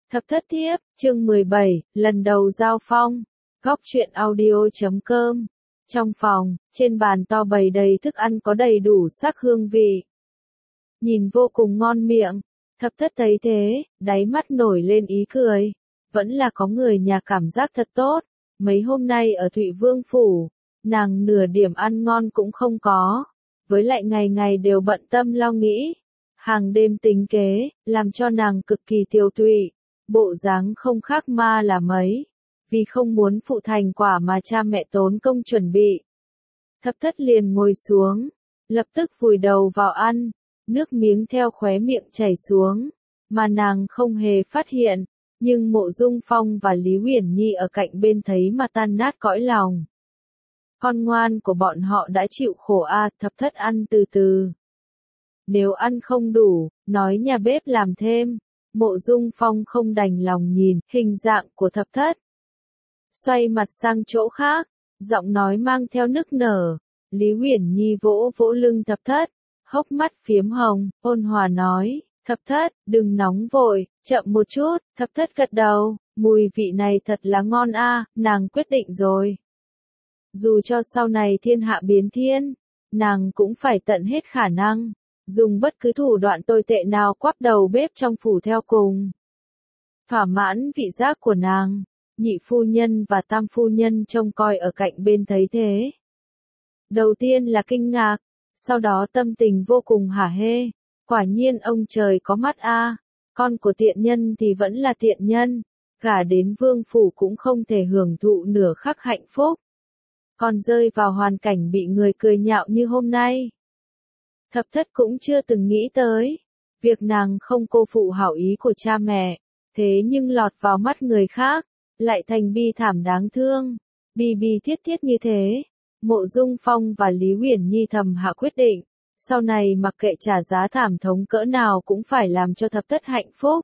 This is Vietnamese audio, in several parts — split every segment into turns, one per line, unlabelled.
Thập thất thiếp, chương 17, lần đầu giao phong. Góc truyện audio.com. Trong phòng, trên bàn to bày đầy thức ăn có đầy đủ sắc hương vị. Nhìn vô cùng ngon miệng. Thập thất thấy thế, đáy mắt nổi lên ý cười. Vẫn là có người nhà cảm giác thật tốt. Mấy hôm nay ở Thụy Vương Phủ, nàng nửa điểm ăn ngon cũng không có. Với lại ngày ngày đều bận tâm lo nghĩ. Hàng đêm tính kế, làm cho nàng cực kỳ tiêu tụy. Bộ dáng không khác ma là mấy. Vì không muốn phụ thành quả mà cha mẹ tốn công chuẩn bị. Thập thất liền ngồi xuống, lập tức vùi đầu vào ăn, nước miếng theo khóe miệng chảy xuống, mà nàng không hề phát hiện, nhưng Mộ Dung Phong và Lý Uyển Nhi ở cạnh bên thấy mà tan nát cõi lòng. Con ngoan của bọn họ đã chịu khổ thập thất ăn từ từ. Nếu ăn không đủ, nói nhà bếp làm thêm. Mộ Dung Phong không đành lòng nhìn hình dạng của thập thất. Xoay mặt sang chỗ khác, giọng nói mang theo nức nở. Lý Uyển Nhi vỗ vỗ lưng thập thất, hốc mắt phiếm hồng, ôn hòa nói, thập thất, đừng nóng vội, chậm một chút. Thập thất gật đầu, mùi vị này thật là ngon nàng quyết định rồi. Dù cho sau này thiên hạ biến thiên, nàng cũng phải tận hết khả năng. Dùng bất cứ thủ đoạn tồi tệ nào quắp đầu bếp trong phủ theo cùng. Thỏa mãn vị giác của nàng, nhị phu nhân và tam phu nhân trông coi ở cạnh bên thấy thế. Đầu tiên là kinh ngạc, sau đó tâm tình vô cùng hả hê. Quả nhiên ông trời có mắt con của tiện nhân thì vẫn là tiện nhân, gả đến vương phủ cũng không thể hưởng thụ nửa khắc hạnh phúc. Còn rơi vào hoàn cảnh bị người cười nhạo như hôm nay. Thập thất cũng chưa từng nghĩ tới, việc nàng không cô phụ hảo ý của cha mẹ, thế nhưng lọt vào mắt người khác, lại thành bi thảm đáng thương, bi thiết thiết như thế. Mộ Dung Phong và Lý Uyển Nhi thầm hạ quyết định, sau này mặc kệ trả giá thảm thống cỡ nào cũng phải làm cho thập thất hạnh phúc.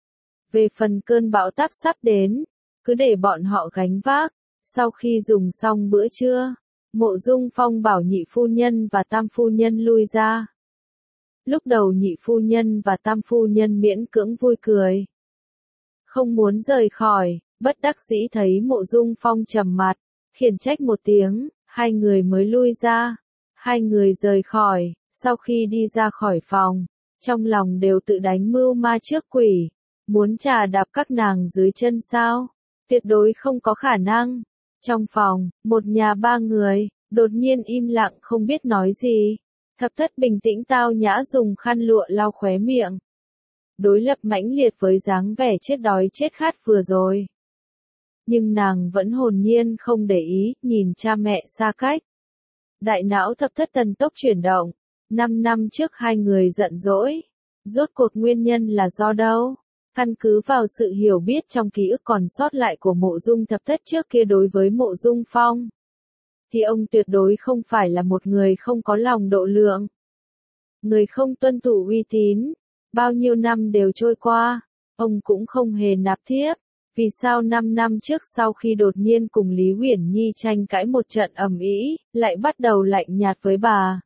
Về phần cơn bão táp sắp đến, cứ để bọn họ gánh vác. Sau khi dùng xong bữa trưa, Mộ Dung Phong bảo nhị phu nhân và tam phu nhân lui ra. Lúc đầu nhị phu nhân và tam phu nhân miễn cưỡng vui cười. Không muốn rời khỏi, bất đắc dĩ thấy Mộ Dung Phong trầm mặt, khiển trách một tiếng, hai người mới lui ra. Hai người rời khỏi, sau khi đi ra khỏi phòng, trong lòng đều tự đánh mưu ma trước quỷ. Muốn trà đạp các nàng dưới chân sao? Tuyệt đối không có khả năng. Trong phòng, một nhà ba người, đột nhiên im lặng không biết nói gì. Thập thất bình tĩnh tao nhã dùng khăn lụa lau khóe miệng. Đối lập mãnh liệt với dáng vẻ chết đói chết khát vừa rồi. Nhưng nàng vẫn hồn nhiên không để ý, nhìn cha mẹ xa cách. Đại não thập thất thần tốc chuyển động. 5 năm trước hai người giận dỗi. Rốt cuộc nguyên nhân là do đâu? Căn cứ vào sự hiểu biết trong ký ức còn sót lại của Mộ Dung thập thất trước kia đối với Mộ Dung Phong, thì ông tuyệt đối không phải là một người không có lòng độ lượng. Người không tuân thủ uy tín. Bao nhiêu năm đều trôi qua, ông cũng không hề nạp thiếp. Vì sao 5 năm trước sau khi đột nhiên cùng Lý Uyển Nhi tranh cãi một trận ầm ĩ, lại bắt đầu lạnh nhạt với bà?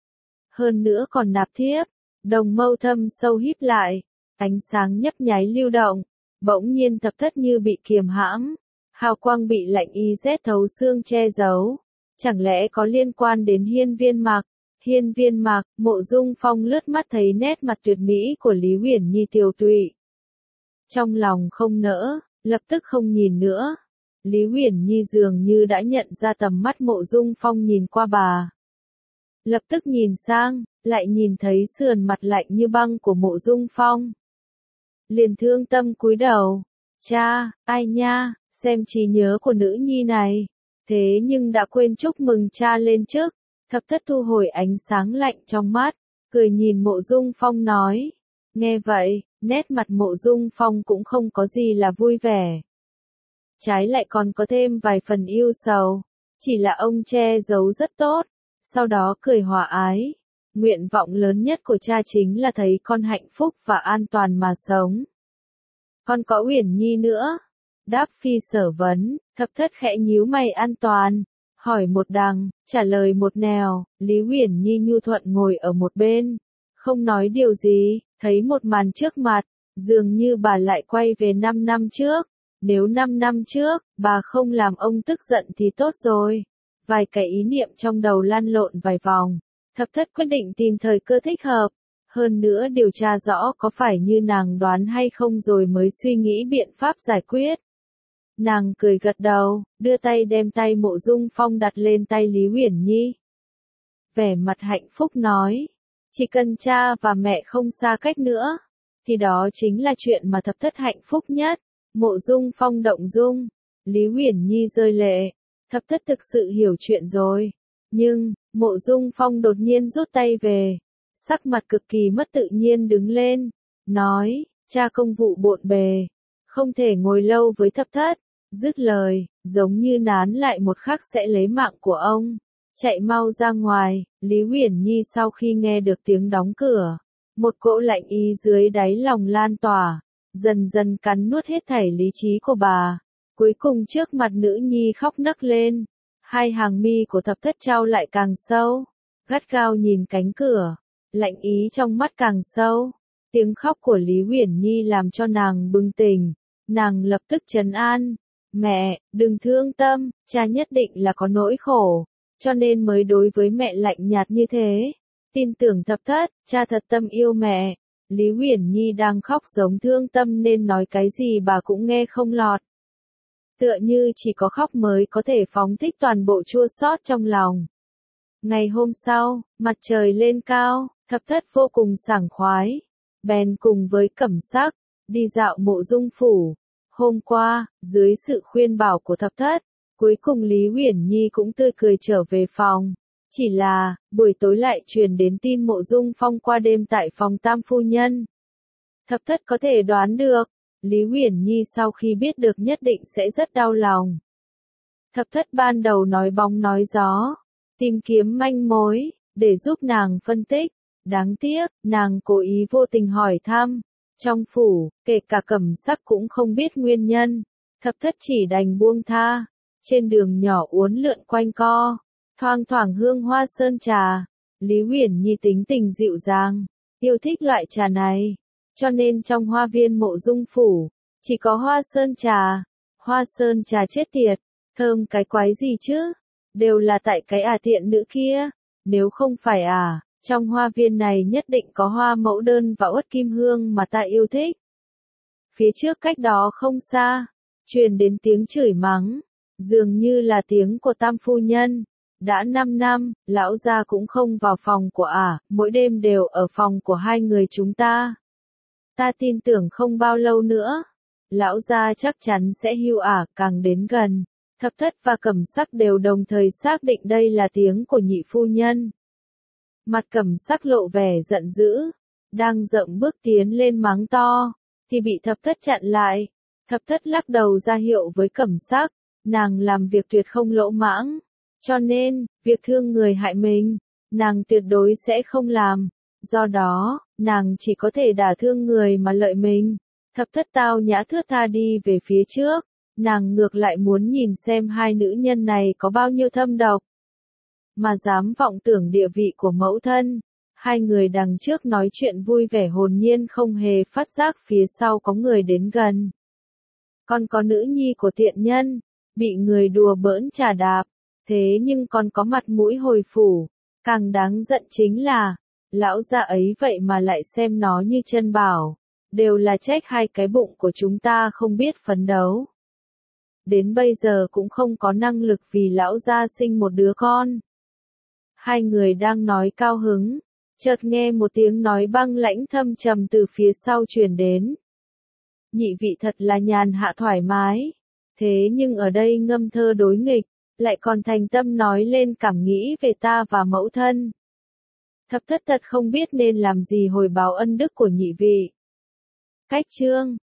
Hơn nữa còn nạp thiếp. Đồng mâu thâm sâu híp lại. Ánh sáng nhấp nháy lưu động, bỗng nhiên thập thất như bị kiềm hãm, hào quang bị lạnh y rét thấu xương che giấu. Chẳng lẽ có liên quan đến Hiên Viên Mạc? Hiên Viên Mạc, Mộ Dung Phong lướt mắt thấy nét mặt tuyệt mỹ của Lý Uyển Nhi tiều tụy. Trong lòng không nỡ, lập tức không nhìn nữa. Lý Uyển Nhi dường như đã nhận ra tầm mắt Mộ Dung Phong nhìn qua bà. Lập tức nhìn sang, lại nhìn thấy sườn mặt lạnh như băng của Mộ Dung Phong. Liền thương tâm cúi đầu. Cha, ai nha, xem trí nhớ của nữ nhi này. Thế nhưng đã quên chúc mừng cha lên chức. Thập thất thu hồi ánh sáng lạnh trong mắt, cười nhìn Mộ Dung Phong nói. Nghe vậy, nét mặt Mộ Dung Phong cũng không có gì là vui vẻ. Trái lại còn có thêm vài phần yêu sầu. Chỉ là ông che giấu rất tốt. Sau đó cười hòa ái. Nguyện vọng lớn nhất của cha chính là thấy con hạnh phúc và an toàn mà sống. Con có Uyển Nhi nữa. Đáp phi sở vấn, thập thất khẽ nhíu mày an toàn. Hỏi một đằng, trả lời một nẻo. Lý Uyển Nhi nhu thuận ngồi ở một bên. Không nói điều gì, thấy một màn trước mặt. Dường như bà lại quay về 5 năm trước. Nếu 5 năm trước, bà không làm ông tức giận thì tốt rồi. Vài cái ý niệm trong đầu lăn lộn vài vòng. Thập thất quyết định tìm thời cơ thích hợp. Hơn nữa điều tra rõ có phải như nàng đoán hay không rồi mới suy nghĩ biện pháp giải quyết. Nàng cười gật đầu, đưa tay đem tay Mộ Dung Phong đặt lên tay Lý Uyển Nhi. Vẻ mặt hạnh phúc nói, chỉ cần cha và mẹ không xa cách nữa, thì đó chính là chuyện mà thập thất hạnh phúc nhất. Mộ Dung Phong động dung, Lý Uyển Nhi rơi lệ, thập thất thực sự hiểu chuyện rồi. Nhưng, Mộ Dung Phong đột nhiên rút tay về, sắc mặt cực kỳ mất tự nhiên đứng lên, nói, cha công vụ bộn bề, không thể ngồi lâu với thập thất. Dứt lời, giống như nán lại một khắc sẽ lấy mạng của ông. Chạy mau ra ngoài, Lý Uyển Nhi sau khi nghe được tiếng đóng cửa, một cỗ lạnh ý dưới đáy lòng lan tỏa, dần dần cắn nuốt hết thảy lý trí của bà. Cuối cùng trước mặt nữ nhi khóc nấc lên, hai hàng mi của thập thất trao lại càng sâu, gắt gao nhìn cánh cửa, lạnh ý trong mắt càng sâu. Tiếng khóc của Lý Uyển Nhi làm cho nàng bừng tỉnh, nàng lập tức trấn an. Mẹ, đừng thương tâm, cha nhất định là có nỗi khổ, cho nên mới đối với mẹ lạnh nhạt như thế. Tin tưởng thập thất, cha thật tâm yêu mẹ. Lý Uyển Nhi đang khóc giống thương tâm nên nói cái gì bà cũng nghe không lọt. Tựa như chỉ có khóc mới có thể phóng thích toàn bộ chua xót trong lòng. Ngày hôm sau, mặt trời lên cao, thập thất vô cùng sảng khoái. Bèn cùng với Cẩm Sắc, đi dạo Mộ Dung phủ. Hôm qua, dưới sự khuyên bảo của thập thất, cuối cùng Lý Uyển Nhi cũng tươi cười trở về phòng. Chỉ là, buổi tối lại truyền đến tin Mộ Dung Phong qua đêm tại phòng tam phu nhân. Thập thất có thể đoán được, Lý Uyển Nhi sau khi biết được nhất định sẽ rất đau lòng. Thập thất ban đầu nói bóng nói gió, tìm kiếm manh mối, để giúp nàng phân tích. Đáng tiếc, nàng cố ý vô tình hỏi thăm. Trong phủ, kể cả Cẩm Sắc cũng không biết nguyên nhân. Thập thất chỉ đành buông tha. Trên đường nhỏ uốn lượn quanh co, thoang thoảng hương hoa sơn trà. Lý Uyển Nhi tính tình dịu dàng, yêu thích loại trà này. Cho nên trong hoa viên Mộ Dung phủ, chỉ có hoa sơn trà. Hoa sơn trà chết tiệt, thơm cái quái gì chứ? Đều là tại cái tiện nữ kia. Nếu không phải trong hoa viên này nhất định có hoa mẫu đơn và uất kim hương mà ta yêu thích. Phía trước cách đó không xa, truyền đến tiếng chửi mắng, dường như là tiếng của tam phu nhân. Đã 5 năm, lão gia cũng không vào phòng của mỗi đêm đều ở phòng của hai người chúng ta. Ta tin tưởng không bao lâu nữa, lão gia chắc chắn sẽ hưu càng đến gần. Thập thất và Cẩm Sắc đều đồng thời xác định đây là tiếng của nhị phu nhân. Mặt Cẩm Sắc lộ vẻ giận dữ, đang dậm bước tiến lên mắng to, thì bị thập thất chặn lại. Thập thất lắc đầu ra hiệu với Cẩm Sắc, nàng làm việc tuyệt không lỗ mãng, cho nên, việc thương người hại mình, nàng tuyệt đối sẽ không làm. Do đó, nàng chỉ có thể đả thương người mà lợi mình. Thập thất tao nhã thướt tha đi về phía trước, nàng ngược lại muốn nhìn xem hai nữ nhân này có bao nhiêu thâm độc. Mà dám vọng tưởng địa vị của mẫu thân. Hai người đằng trước nói chuyện vui vẻ hồn nhiên không hề phát giác phía sau có người đến gần. Còn có nữ nhi của tiện nhân, bị người đùa bỡn chà đạp, thế nhưng còn có mặt mũi hồi phủ. Càng đáng giận chính là, lão gia ấy vậy mà lại xem nó như chân bảo, đều là trách hai cái bụng của chúng ta không biết phấn đấu. Đến bây giờ cũng không có năng lực vì lão gia sinh một đứa con. Hai người đang nói cao hứng, chợt nghe một tiếng nói băng lãnh thâm trầm từ phía sau truyền đến. Nhị vị thật là nhàn hạ thoải mái, thế nhưng ở đây ngâm thơ đối nghịch, lại còn thành tâm nói lên cảm nghĩ về ta và mẫu thân. Thập thất thật không biết nên làm gì hồi báo ân đức của nhị vị. Cách chương